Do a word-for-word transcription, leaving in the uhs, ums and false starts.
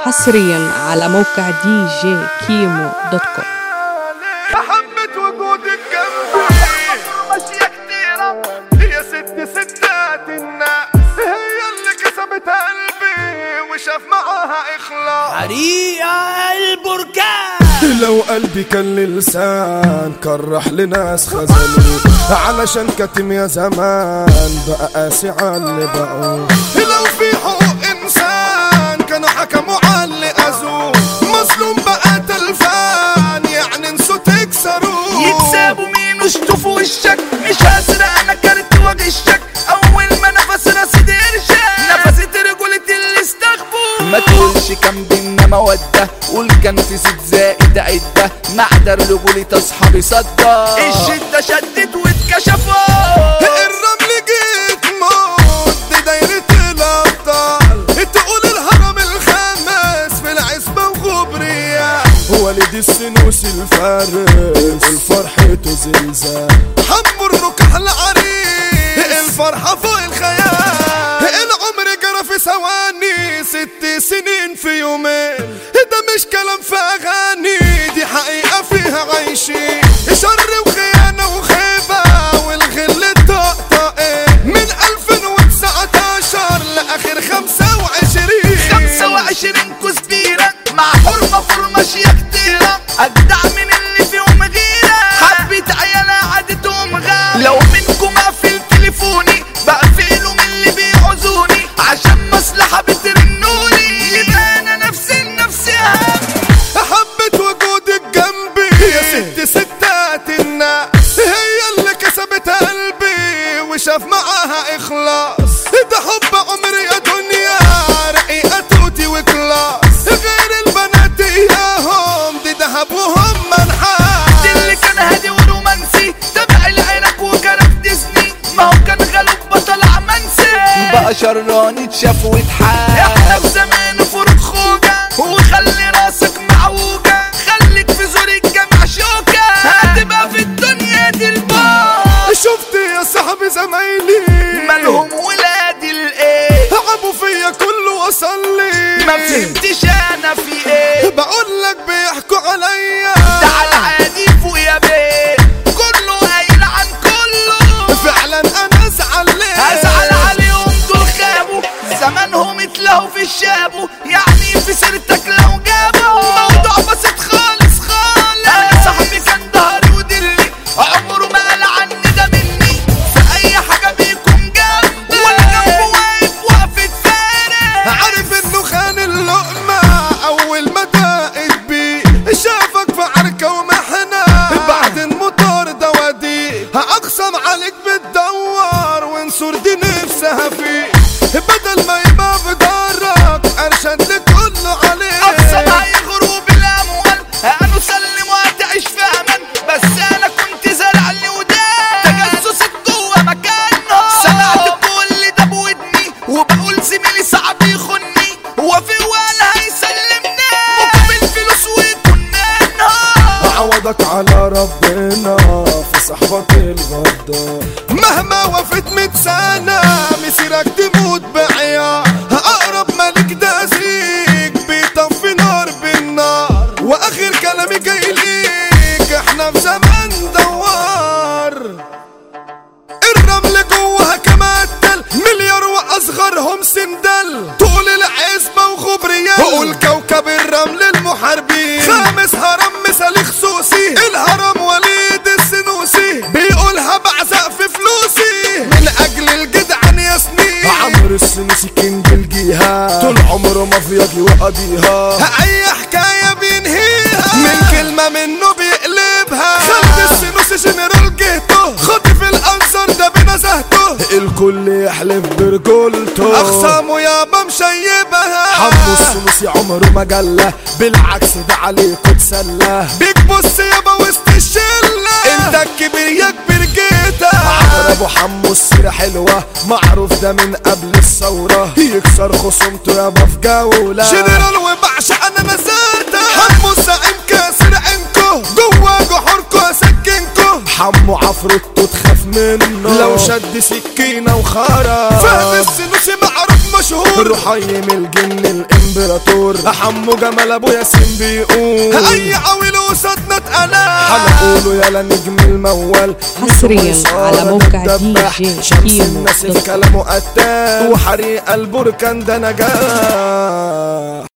حصريا على موقع دي جي كيمو دوت كوم. حبت وجودك جنبي ماشية كتيرة، هي ست ستات الناس، هي اللي كسبت قلبي وشاف معاها إخلاص. حريقة البركان لو قلبي كان للسان كان راح لناس خذلوا، علشان كتم يا زمان بقى قاسي على اللي بقوا. لو في حقوق إنسان كانوا حكموا على اللي أذوه، مظلوم بقى تلفان يعني انسوا تكسروا. يكسبوا مين وشطفوا وشك، مش هسرق انا كارت وغشك، اول ما نفس راسي درشك نفست رجولة اللي استخبوا. ما تقولش كان بينا مودة، قول كان في زيت زائد عدة، معدر رجولة اصحابي صدى الشدة شدت واتكشفوا. الرمل جيت موت دي دايرة الأبطال، تقول الهرم الخامس في العزبة وغبرية، والد السنوس الفارس الفرحته زلزال، حمو الركح العريس الفرحة فوق الخيال. العمر جرى في ثواني، ست سنين في يومين، ده مش كلام في أغاني، دي حقيقة فيها عايشين. شر وخيانة وخيبة والغل الطقطقين، من ألفين وتسعتاشر لآخر خمسة وعشرين. خمسة وعشرين كزبيرة مع حرمة فورمة شيا كتيرة، أجدع من اللي فيهم غيرة، حبيت عيالة عادتهم غاب. لو منكم أقفل تليفوني بقفله من اللي بيعوزوني، عشان مصلحة بترنوني، يبقى أنا نفسي لنفسي أهم. حبت وجودك جنبي يا ست ستات الناس، هي اللي كسبت قلبي وشاف معاها إخلاص. ده حب عمري يا دنيا، رقيقة توتي وكلاس، غير البنات إياهم دي دهب وهم منحاس. دي اللي كان هادي ورومانسي، تبع العراق وكان ديزني، ما هو كان غلب بطل عمانسي، بقى شراني اتشاف واتحال. احنا في زمان فرق خوجة، وخلي راسك معوجة، خليك في زورك جمع شوكة، هتبقى في الدنيا دي البار. شفت يا صاحبي زمايلي مالهم ولادي الايه، تعبوا فيا كله وصل لي، ما فهمتش انا في ايه، بقول لك بيحكوا عليا، تعال عادي فوق يا بيه، كله قايل عن كله، فعلا انا ازعل ليه، هزعل عليهم دول خابوا، زمانهم اتلهوا في الشابو، يعني في سيرتك لو جابوا، موضوع بسيط خالص خالص. انا صاحبي كان ظهري ودلي، عمره ما قال عني ده مني، في اي حاجة بيكون جنبي، وانا جنبه واقف وقفة فارق. عارف انه خان اللقمة اول ما دقت بيه، شافك في عركة ومحنة بعد المطار دوادي، اقسم عليك بتدور وانصر دي نفسها فيه، بدل ما يبقى بدارك ارشد لكله عليه. اقسم هيغروا بالاموال، انا سلم وهتعيش في امان، بس انا كنت زارع لي ودان، تجسست جوه مكانه، سمعت كل ده بودني، وبقول زميلي صعب يخني، هو في ولا هيسلمني، مقابل فلوس ويكون منها. عوضك على ربنا في صحبة الغدار، مهما وفت ميت سنة مسيرك تموت بعيار، اقرب ملك دازيك بيطفي نار بالنار، واخر كلامي جاي ليك احنا في زمن دوار. الرمل جوها كمدل مليار واصغرهم سندل، طول العزبة وخبريال، والكوكب الرمل المحاربين، خامس هرم مثالي خصوصي، الهرم وليد السنوسي، بيقولها بعزق في فلوسي من اجل الجدعان يا سنين. عمرو السنوسي كينج الجيهة، طول عمره مافياجي وقضيها، اي حكاية بينهيها من كلمة منه بيقلبها. خالد السنوسي جنرال جهته، خاطف الانصار ده بنزهته، الكل يحلف برجولته، اقسامه يابا مشيبها. حمو السنوسي عمره ما جله، بالعكس ده عليك تسلى، بيك بص يابا وسط الشلة، انت الكبير يا كبير جيتك. عمرو ابو حمو السيرة حلوة، معروف ده من قبل الثورة، يكسر خصومته يابا في جولة، جنرال وبعشق انا نزلته، حمو الزعيم كاسر عينكو، جوا جحوركو اسكنكو، حمو عفرته تخاف منه، لو شد سكينة وخرا، فهد السنوسي معروف مشهور، رحيم الجن الامبراطور، حمو جمال ابو ياسين بيقول اي عويل وصدنا اتقلع هنقوله يلا نجم الموال حصريا على موقع دي جي شمس كيمو الناس دوت في كلامه قتال وحريق البركان ده نجاح.